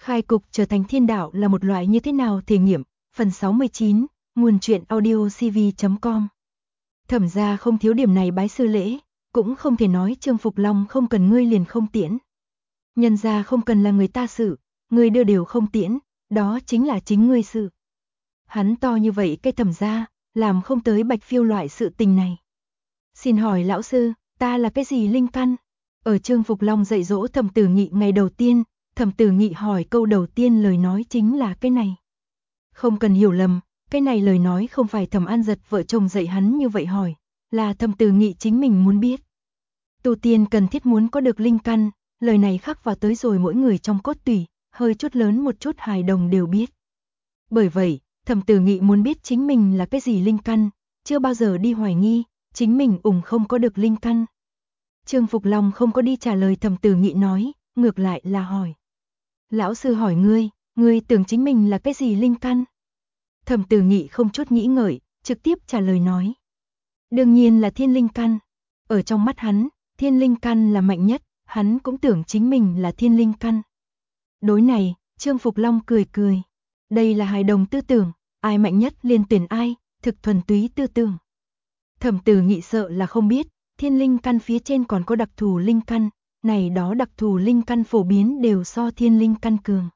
Khai cục trở thành thiên đạo là một loại như thế nào thể nghiệm, phần 69, nguồn truyện audio cv.com. Thẩm gia không thiếu điểm này bái sư lễ, cũng không thể nói Trương Phục Long không cần ngươi liền không tiễn. Nhân gia không cần là người ta sự, ngươi đưa đều không tiễn, đó chính là chính ngươi sự. Hắn to như vậy cái Thẩm gia, làm không tới Bạch Phiêu loại sự tình này. Xin hỏi lão sư, ta là cái gì linh căn? Ở Trương Phục Long dạy dỗ Thẩm Tử Nghị ngày đầu tiên, Thẩm Tử Nghị hỏi câu đầu tiên lời nói chính là cái này. Không cần hiểu lầm, cái này lời nói không phải Thẩm An Dật vợ chồng dạy hắn như vậy hỏi, là Thẩm Tử Nghị chính mình muốn biết. Tu tiên cần thiết muốn có được linh căn, lời này khắc vào tới rồi mỗi người trong cốt tủy, hơi chút lớn một chút hài đồng đều biết. Bởi vậy, Thẩm Tử Nghị muốn biết chính mình là cái gì linh căn, chưa bao giờ đi hoài nghi, chính mình không có được linh căn. Trương Phục Long không có đi trả lời Thẩm Tử Nghị nói, ngược lại là hỏi. Lão sư hỏi ngươi tưởng chính mình là cái gì linh căn? Thẩm Tử Nghị không chút nghĩ ngợi, trực tiếp trả lời nói. Đương nhiên là thiên linh căn. Ở trong mắt hắn, thiên linh căn là mạnh nhất, hắn cũng tưởng chính mình là thiên linh căn. Đối này, Trương Phục Long cười cười. Đây là hài đồng tư tưởng, ai mạnh nhất liền tuyển ai, thực thuần túy tư tưởng. Thẩm Tử Nghị sợ là không biết, thiên linh căn phía trên còn có đặc thù linh căn, này đó đặc thù linh căn phổ biến đều so thiên linh căn cường.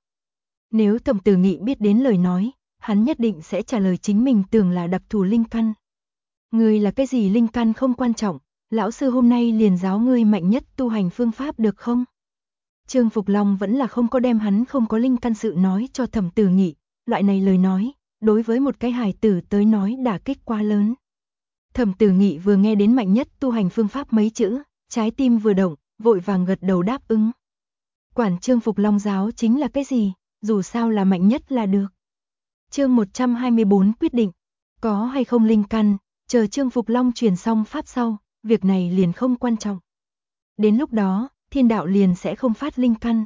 Nếu Thẩm Tử Nghị biết đến lời nói, hắn nhất định sẽ trả lời chính mình tưởng là đặc thù linh căn. Ngươi là cái gì linh căn không quan trọng, lão sư hôm nay liền giáo ngươi mạnh nhất tu hành phương pháp được không? Trương Phục Long vẫn là không có đem hắn không có linh căn sự nói cho Thẩm Tử Nghị, loại này lời nói, đối với một cái hài tử tới nói đả kích quá lớn. Thẩm Tử Nghị vừa nghe đến mạnh nhất tu hành phương pháp mấy chữ, trái tim vừa động, vội vàng gật đầu đáp ứng. Quản Trương Phục Long giáo chính là cái gì, dù sao là mạnh nhất là được. Chương 124 quyết định, có hay không linh căn, chờ Trương Phục Long truyền xong pháp sau, việc này liền không quan trọng. Đến lúc đó, thiên đạo liền sẽ không phát linh căn.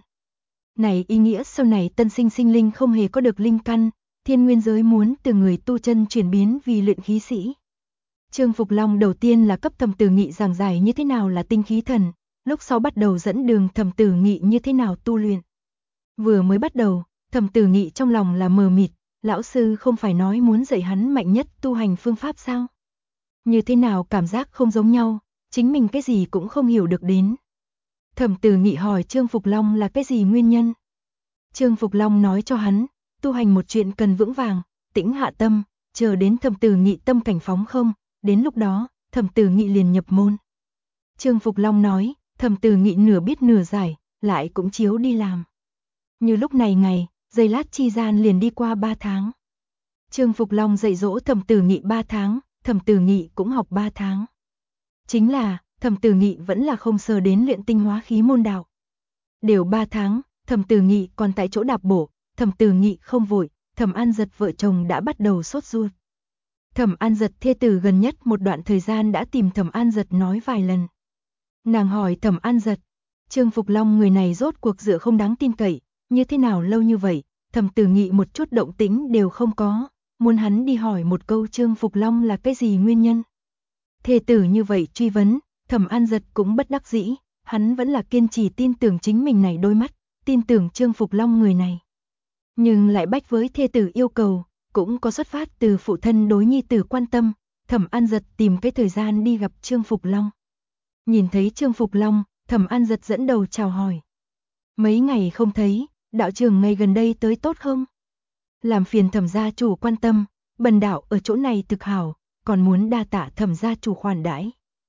Này ý nghĩa sau này tân sinh sinh linh không hề có được linh căn, thiên nguyên giới muốn từ người tu chân chuyển biến vì luyện khí sĩ. Trương Phục Long đầu tiên là cấp Thẩm Tử Nghị giảng giải như thế nào là tinh khí thần, lúc sau bắt đầu dẫn đường Thẩm Tử Nghị như thế nào tu luyện. Vừa mới bắt đầu, Thẩm Tử Nghị trong lòng là mờ mịt, lão sư không phải nói muốn dạy hắn mạnh nhất tu hành phương pháp sao? Như thế nào cảm giác không giống nhau, chính mình cái gì cũng không hiểu được đến. Thẩm Tử Nghị hỏi Trương Phục Long là cái gì nguyên nhân? Trương Phục Long nói cho hắn, tu hành một chuyện cần vững vàng, tĩnh hạ tâm, chờ đến Thẩm Tử Nghị tâm cảnh phóng không, đến lúc đó, Thẩm Tử Nghị liền nhập môn. Trương Phục Long nói, Thẩm Tử Nghị nửa biết nửa giải, lại cũng chiếu đi làm. Như lúc này ngày, giây lát chi gian liền đi qua 3 tháng. Trương Phục Long dạy dỗ Thẩm Tử Nghị 3 tháng, Thẩm Tử Nghị cũng học 3 tháng. Chính là, Thẩm Tử Nghị vẫn là không sờ đến luyện tinh hóa khí môn đạo. Đều 3 tháng, Thẩm Tử Nghị còn tại chỗ đạp bổ, Thẩm Tử Nghị không vội, Thẩm An Dật vợ chồng đã bắt đầu sốt ruột. Thẩm An Dật thê tử gần nhất một đoạn thời gian đã tìm Thẩm An Dật nói vài lần. Nàng hỏi Thẩm An Dật, Trương Phục Long người này rốt cuộc dựa không đáng tin cậy, như thế nào lâu như vậy, Thẩm Tử Nghị một chút động tĩnh đều không có, muốn hắn đi hỏi một câu Trương Phục Long là cái gì nguyên nhân. Thê tử như vậy truy vấn, Thẩm An Dật cũng bất đắc dĩ, hắn vẫn là kiên trì tin tưởng chính mình này đôi mắt, tin tưởng Trương Phục Long người này. Nhưng lại bách với thê tử yêu cầu, cũng có xuất phát từ phụ thân đối nhi tử quan tâm, Thẩm An Dật tìm cái thời gian đi gặp Trương Phục Long. Nhìn thấy Trương Phục Long, Thẩm An Dật dẫn đầu chào hỏi. Mấy ngày không thấy, đạo trưởng ngày gần đây tới tốt không? Làm phiền Thẩm gia chủ quan tâm, bần đạo ở chỗ này thực hảo, còn muốn đa tạ Thẩm gia chủ khoản đãi.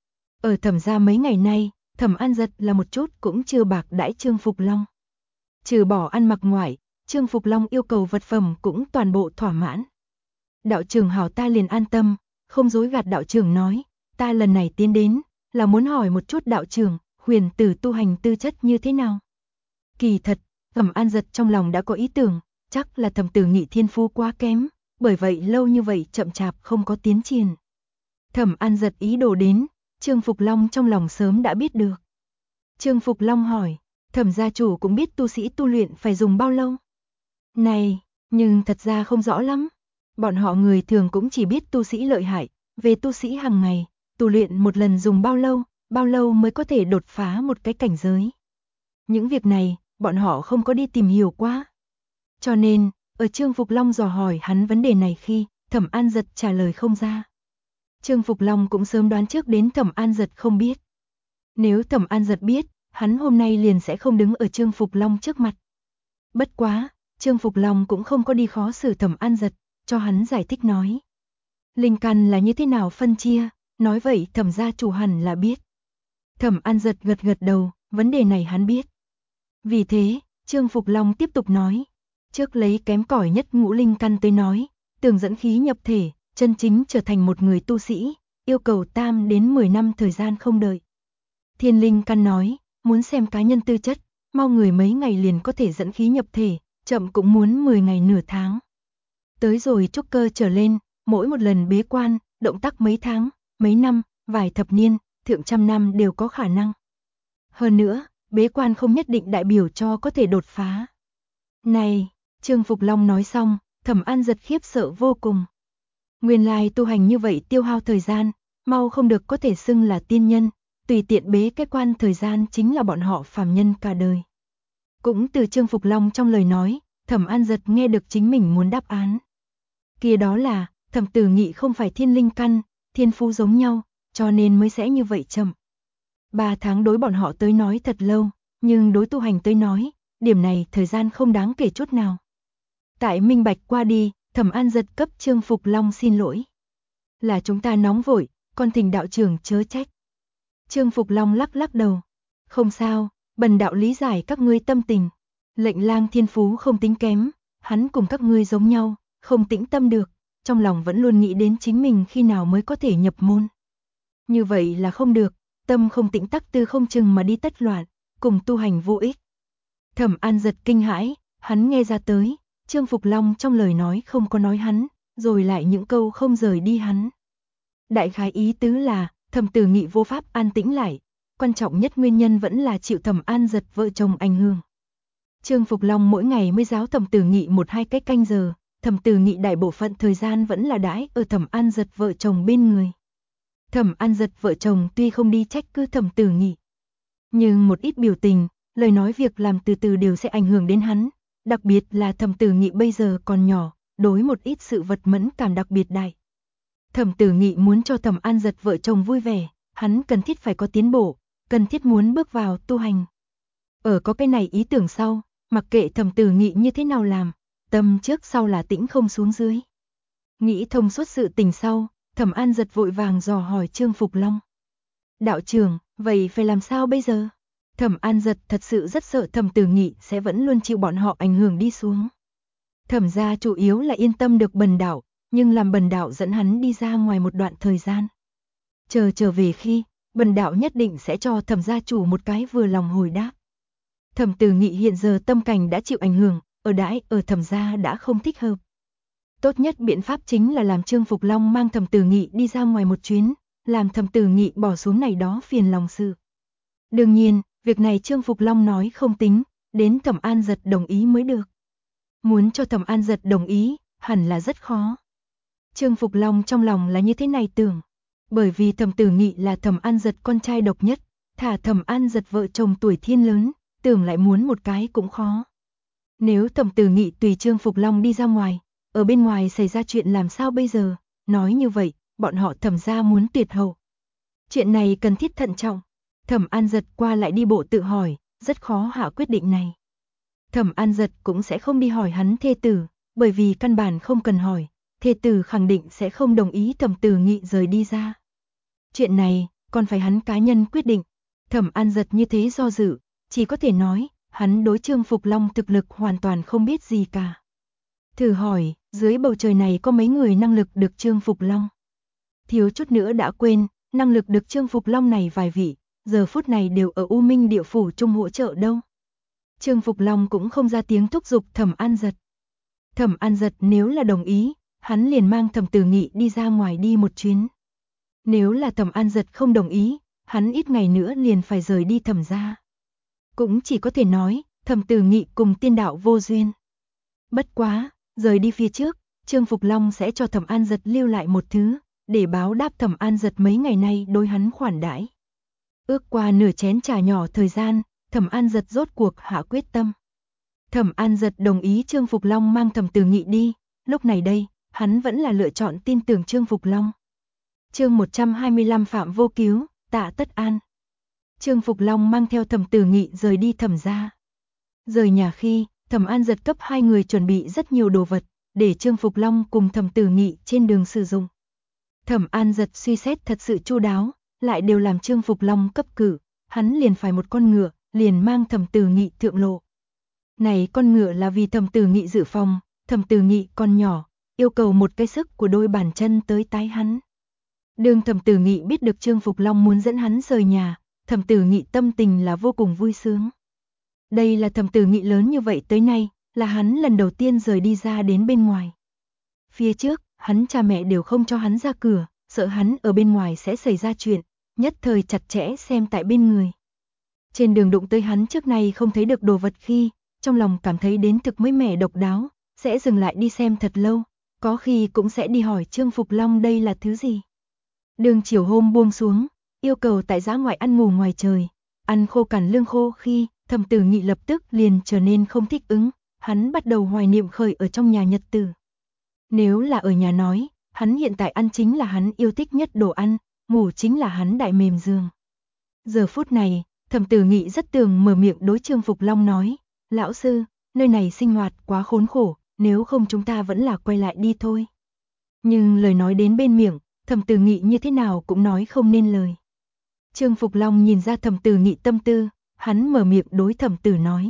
Ở Thẩm gia mấy ngày nay, Thẩm An Dật là một chút cũng chưa bạc đãi Trương Phục Long. Trừ bỏ ăn mặc ngoại, Trương Phục Long yêu cầu vật phẩm cũng toàn bộ thỏa mãn. Đạo trưởng hảo ta liền an tâm, không dối gạt đạo trưởng nói, ta lần này tiến đến, là muốn hỏi một chút đạo trưởng, huyền tử tu hành tư chất như thế nào. Kỳ thật, Thẩm An Dật trong lòng đã có ý tưởng, chắc là Thẩm Tử Nghị thiên phú quá kém, bởi vậy lâu như vậy chậm chạp không có tiến triển. Thẩm An Dật ý đồ đến, Trương Phục Long trong lòng sớm đã biết được. Trương Phục Long hỏi, Thẩm gia chủ cũng biết tu sĩ tu luyện phải dùng bao lâu? Này, nhưng thật ra không rõ lắm. Bọn họ người thường cũng chỉ biết tu sĩ lợi hại, về tu sĩ hàng ngày, tu luyện một lần dùng bao lâu mới có thể đột phá một cái cảnh giới. Những việc này, bọn họ không có đi tìm hiểu qua. Cho nên, ở Trương Phục Long dò hỏi hắn vấn đề này khi Thẩm An Dật trả lời không ra. Trương Phục Long cũng sớm đoán trước đến Thẩm An Dật không biết. Nếu Thẩm An Dật biết, hắn hôm nay liền sẽ không đứng ở Trương Phục Long trước mặt. Bất quá, Trương Phục Long cũng không có đi khó xử Thẩm An Dật, cho hắn giải thích nói. Linh căn là như thế nào phân chia, nói vậy Thẩm gia chủ hẳn là biết. Thẩm An Dật gật gật đầu, vấn đề này hắn biết. Vì thế, Trương Phục Long tiếp tục nói. Trước lấy kém cỏi nhất ngũ linh căn tới nói, tường dẫn khí nhập thể, chân chính trở thành một người tu sĩ, yêu cầu 8 đến 10 năm thời gian không đợi. Thiên linh căn nói, muốn xem cá nhân tư chất, mau người mấy ngày liền có thể dẫn khí nhập thể, chậm cũng muốn 10 ngày nửa tháng. Tới rồi trúc cơ trở lên, mỗi một lần bế quan, động tác mấy tháng, mấy năm, vài thập niên, thượng trăm năm đều có khả năng. Hơn nữa, bế quan không nhất định đại biểu cho có thể đột phá. Này, Trương Phục Long nói xong, Thẩm An Dật khiếp sợ vô cùng. Nguyên lai tu hành như vậy tiêu hao thời gian, mau không được có thể xưng là tiên nhân, tùy tiện bế cái quan thời gian chính là bọn họ phàm nhân cả đời. Cũng từ Trương Phục Long trong lời nói, Thẩm An Dật nghe được chính mình muốn đáp án. Kia đó là, Thẩm Tử Nghị không phải thiên linh căn, thiên phú giống nhau, cho nên mới sẽ như vậy chậm. 3 tháng đối bọn họ tới nói thật lâu, nhưng đối tu hành tới nói, điểm này thời gian không đáng kể chút nào. Tại minh bạch qua đi, Thẩm An Dật cấp Trương Phục Long xin lỗi. Là chúng ta nóng vội, con thỉnh đạo trưởng chớ trách. Trương Phục Long lắc lắc đầu. Không sao, bần đạo lý giải các ngươi tâm tình. Lệnh Lang thiên phú không tính kém, hắn cùng các ngươi giống nhau, không tĩnh tâm được, trong lòng vẫn luôn nghĩ đến chính mình khi nào mới có thể nhập môn. Như vậy là không được, tâm không tĩnh tắc tư không chừng mà đi tất loạn, cùng tu hành vô ích. Thẩm An Dật kinh hãi, hắn nghe ra tới, Trương Phục Long trong lời nói không có nói hắn, rồi lại những câu không rời đi hắn. Đại khái ý tứ là, Thẩm Tử Nghị vô pháp an tĩnh lại, quan trọng nhất nguyên nhân vẫn là chịu Thẩm An Dật vợ chồng ảnh hưởng. Trương Phục Long mỗi ngày mới giáo Thẩm Tử Nghị 1-2 cái canh giờ, Thẩm Tử Nghị đại bộ phận thời gian vẫn là đãi ở Thẩm An Dật vợ chồng bên người. Thẩm An Dật vợ chồng tuy không đi trách cứ Thẩm Tử Nghị, nhưng một ít biểu tình, lời nói việc làm từ từ đều sẽ ảnh hưởng đến hắn, đặc biệt là Thẩm Tử Nghị bây giờ còn nhỏ, đối một ít sự vật mẫn cảm đặc biệt đại. Thẩm Tử Nghị muốn cho Thẩm An Dật vợ chồng vui vẻ, hắn cần thiết phải có tiến bộ, cần thiết muốn bước vào tu hành. Ở có cái này ý tưởng sau, mặc kệ Thẩm Tử Nghị như thế nào làm, tâm trước sau là tĩnh không xuống dưới. Nghĩ thông suốt sự tình sau, Thẩm An Dật vội vàng dò hỏi Trương Phục Long. Đạo trưởng, vậy phải làm sao bây giờ? Thẩm An Dật thật sự rất sợ Thẩm Tử Nghị sẽ vẫn luôn chịu bọn họ ảnh hưởng đi xuống. Thẩm gia chủ yếu là yên tâm được bần đạo, nhưng làm bần đạo dẫn hắn đi ra ngoài một đoạn thời gian. Chờ trở về khi, bần đạo nhất định sẽ cho Thẩm gia chủ một cái vừa lòng hồi đáp. Thẩm Tử Nghị hiện giờ tâm cảnh đã chịu ảnh hưởng, ở đãi ở Thẩm gia đã không thích hợp. Tốt nhất biện pháp chính là làm Trương Phục Long mang Thẩm Tử Nghị đi ra ngoài một chuyến, làm Thẩm Tử Nghị bỏ xuống này đó phiền lòng sự. Đương nhiên, việc này Trương Phục Long nói không tính, đến Thẩm An Dật đồng ý mới được. Muốn cho Thẩm An Dật đồng ý, hẳn là rất khó. Trương Phục Long trong lòng là như thế này tưởng, bởi vì Thẩm Tử Nghị là Thẩm An Dật con trai độc nhất, thả Thẩm An Dật vợ chồng tuổi thiên lớn, tưởng lại muốn một cái cũng khó. Nếu Thẩm Tử Nghị tùy Trương Phục Long đi ra ngoài, ở bên ngoài xảy ra chuyện làm sao bây giờ, nói như vậy, bọn họ Thẩm gia muốn tuyệt hậu. Chuyện này cần thiết thận trọng. Thẩm An Dật qua lại đi bộ tự hỏi, rất khó hạ quyết định này. Thẩm An Dật cũng sẽ không đi hỏi hắn thê tử, bởi vì căn bản không cần hỏi, thê tử khẳng định sẽ không đồng ý Thẩm Tử Nghị rời đi ra. Chuyện này, còn phải hắn cá nhân quyết định. Thẩm An Dật như thế do dự, chỉ có thể nói, hắn đối Trương Phục Long thực lực hoàn toàn không biết gì cả. Thử hỏi, dưới bầu trời này có mấy người năng lực được Trương Phục Long? Thiếu chút nữa đã quên, năng lực được Trương Phục Long này vài vị, giờ phút này đều ở U Minh địa phủ chung hỗ trợ đâu. Trương Phục Long cũng không ra tiếng thúc giục Thẩm An Dật. Thẩm An Dật nếu là đồng ý, hắn liền mang Thẩm Tử Nghị đi ra ngoài đi một chuyến. Nếu là Thẩm An Dật không đồng ý, hắn ít ngày nữa liền phải rời đi Thẩm gia. Cũng chỉ có thể nói, Thẩm Tử Nghị cùng tiên đạo vô duyên. Bất quá, rời đi phía trước, Trương Phục Long sẽ cho Thẩm An Dật lưu lại một thứ, để báo đáp Thẩm An Dật mấy ngày nay đối hắn khoản đãi. Ước qua nửa chén trà nhỏ thời gian, Thẩm An Dật rốt cuộc hạ quyết tâm. Thẩm An Dật đồng ý Trương Phục Long mang Thẩm Từ Nghị đi, lúc này đây, hắn vẫn là lựa chọn tin tưởng Trương Phục Long. Chương 125 Phạm Vô Cứu, Tạ Tất An. Trương Phục Long mang theo Thẩm Từ Nghị rời đi Thẩm gia. Rời nhà khi, Thẩm An Dật cấp hai người chuẩn bị rất nhiều đồ vật, để Trương Phục Long cùng Thẩm Từ Nghị trên đường sử dụng. Thẩm An Dật suy xét thật sự chu đáo, lại đều làm Trương Phục Long cấp cử, hắn liền phải một con ngựa, liền mang Thẩm Từ Nghị thượng lộ. Này con ngựa là vì Thẩm Từ Nghị dự phòng, Thẩm Từ Nghị còn nhỏ, yêu cầu một cái sức của đôi bàn chân tới tái hắn. Đường Thẩm Từ Nghị biết được Trương Phục Long muốn dẫn hắn rời nhà, Thẩm Từ Nghị tâm tình là vô cùng vui sướng. Đây là Thẩm Từ Nghị lớn như vậy tới nay, là hắn lần đầu tiên rời đi ra đến bên ngoài. Phía trước, hắn cha mẹ đều không cho hắn ra cửa, sợ hắn ở bên ngoài sẽ xảy ra chuyện, nhất thời chặt chẽ xem tại bên người. Trên đường đụng tới hắn trước nay không thấy được đồ vật khi, trong lòng cảm thấy đến thực mới mẻ độc đáo, sẽ dừng lại đi xem thật lâu, có khi cũng sẽ đi hỏi Trương Phục Long đây là thứ gì. Đường chiều hôm buông xuống, yêu cầu tại giã ngoại ăn ngủ ngoài trời, ăn khô cằn lương khô khi, Thẩm Từ Nghị lập tức liền trở nên không thích ứng, hắn bắt đầu hoài niệm khởi ở trong nhà nhật tử. Nếu là ở nhà nói, hắn hiện tại ăn chính là hắn yêu thích nhất đồ ăn, ngủ chính là hắn đại mềm giường. Giờ phút này, Thẩm Từ Nghị rất tường mở miệng đối Trương Phục Long nói, lão sư, nơi này sinh hoạt quá khốn khổ, nếu không chúng ta vẫn là quay lại đi thôi. Nhưng lời nói đến bên miệng, Thẩm Từ Nghị như thế nào cũng nói không nên lời. Trương Phục Long nhìn ra Thẩm Từ Nghị tâm tư, hắn mở miệng đối Thẩm Từ nói.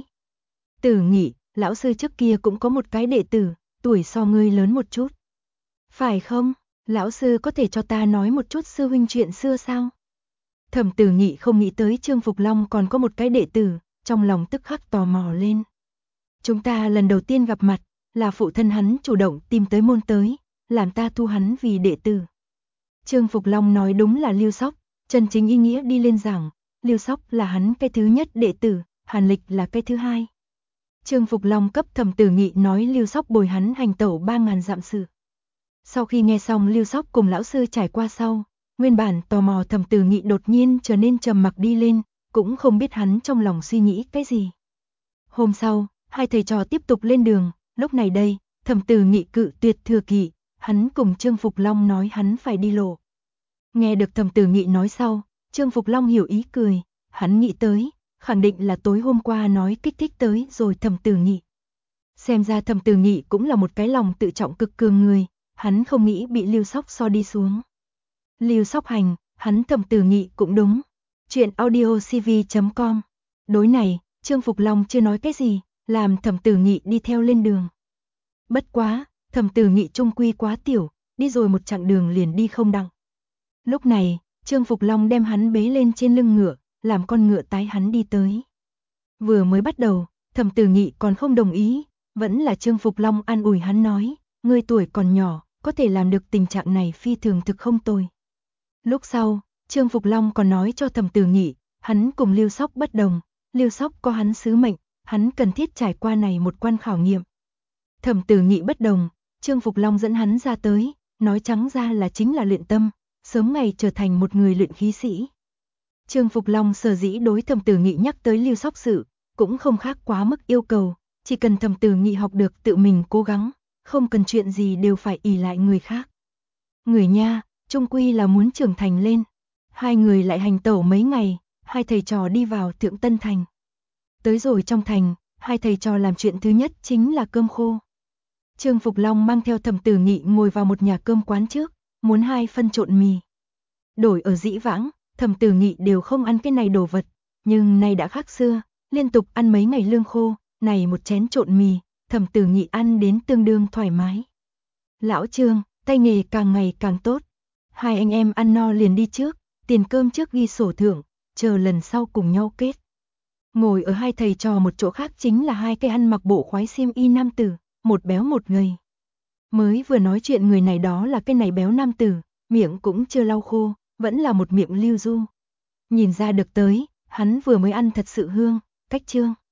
Từ Nghị, lão sư trước kia cũng có một cái đệ tử, tuổi so ngươi lớn một chút. Phải không, lão sư có thể cho ta nói một chút sư huynh chuyện xưa sao? Thẩm Từ Nghị không nghĩ tới Trương Phục Long còn có một cái đệ tử, trong lòng tức khắc tò mò lên. Chúng ta lần đầu tiên gặp mặt, là phụ thân hắn chủ động tìm tới môn tới, làm ta thu hắn vì đệ tử. Trương Phục Long nói đúng là Lưu Sóc, chân chính ý nghĩa đi lên rằng, Lưu Sóc là hắn cái thứ nhất đệ tử, Hàn Lịch là cái thứ hai. Trương Phục Long cấp Thẩm Từ Nghị nói Lưu Sóc bồi hắn hành tẩu 3000 dặm sự. Sau khi nghe xong Lưu Sóc cùng lão sư trải qua sau, nguyên bản tò mò Thẩm Từ Nghị đột nhiên trở nên trầm mặc đi lên, cũng không biết hắn trong lòng suy nghĩ cái gì. Hôm sau, hai thầy trò tiếp tục lên đường, lúc này đây, Thẩm Từ Nghị cự tuyệt thừa kỵ, hắn cùng Trương Phục Long nói hắn phải đi lộ. Nghe được Thẩm Từ Nghị nói sau, Trương Phục Long hiểu ý cười, hắn nghĩ tới, khẳng định là tối hôm qua nói kích thích tới rồi Thẩm Từ Nghị. Xem ra Thẩm Từ Nghị cũng là một cái lòng tự trọng cực cường người, hắn không nghĩ bị Lưu Sóc so đi xuống. Lưu Sóc hành, hắn Thẩm Từ Nghị cũng đúng. Chuyện audiocv.com. Đối này, Trương Phục Long chưa nói cái gì, làm Thẩm Từ Nghị đi theo lên đường. Bất quá, Thẩm Từ Nghị trung quy quá tiểu, đi rồi một chặng đường liền đi không đặng. Lúc này, Trương Phục Long đem hắn bế lên trên lưng ngựa, làm con ngựa tái hắn đi tới. Vừa mới bắt đầu, Thẩm Từ Nghị còn không đồng ý, vẫn là Trương Phục Long an ủi hắn nói, ngươi tuổi còn nhỏ, có thể làm được tình trạng này phi thường thực không tồi. Lúc sau, Trương Phục Long còn nói cho Thẩm Từ Nghị, hắn cùng Lưu Sóc bất đồng, Lưu Sóc có hắn sứ mệnh, hắn cần thiết trải qua này một quan khảo nghiệm. Thẩm Từ Nghị bất đồng, Trương Phục Long dẫn hắn ra tới, nói trắng ra là chính là luyện tâm, sớm ngày trở thành một người luyện khí sĩ. Trương Phục Long sở dĩ đối Thẩm Từ Nghị nhắc tới Lưu Sóc sự, cũng không khác quá mức yêu cầu, chỉ cần Thẩm Từ Nghị học được tự mình cố gắng, không cần chuyện gì đều phải ỷ lại người khác. Người nha, chung quy là muốn trưởng thành lên. Hai người lại hành tẩu mấy ngày, hai thầy trò đi vào Thượng Tân Thành. Tới rồi trong thành, hai thầy trò làm chuyện thứ nhất chính là cơm khô. Trương Phục Long mang theo Thẩm Từ Nghị ngồi vào một nhà cơm quán trước, muốn 2 phân trộn mì. Đổi ở dĩ vãng, Thẩm Từ Nghị đều không ăn cái này đồ vật, nhưng nay đã khác xưa, liên tục ăn mấy ngày lương khô, này một chén trộn mì, Thẩm Từ Nghị ăn đến tương đương thoải mái. Lão Trương, tay nghề càng ngày càng tốt. Hai anh em ăn no liền đi trước, tiền cơm trước ghi sổ thưởng, chờ lần sau cùng nhau kết. Ngồi ở hai thầy trò một chỗ khác chính là hai cái ăn mặc bộ khoái xiêm y nam tử, một béo một gầy. Mới vừa nói chuyện người này đó là cái này béo nam tử, miệng cũng chưa lau khô, vẫn là một miệng lưu du. Nhìn ra được tới, hắn vừa mới ăn thật sự hương, cách Trương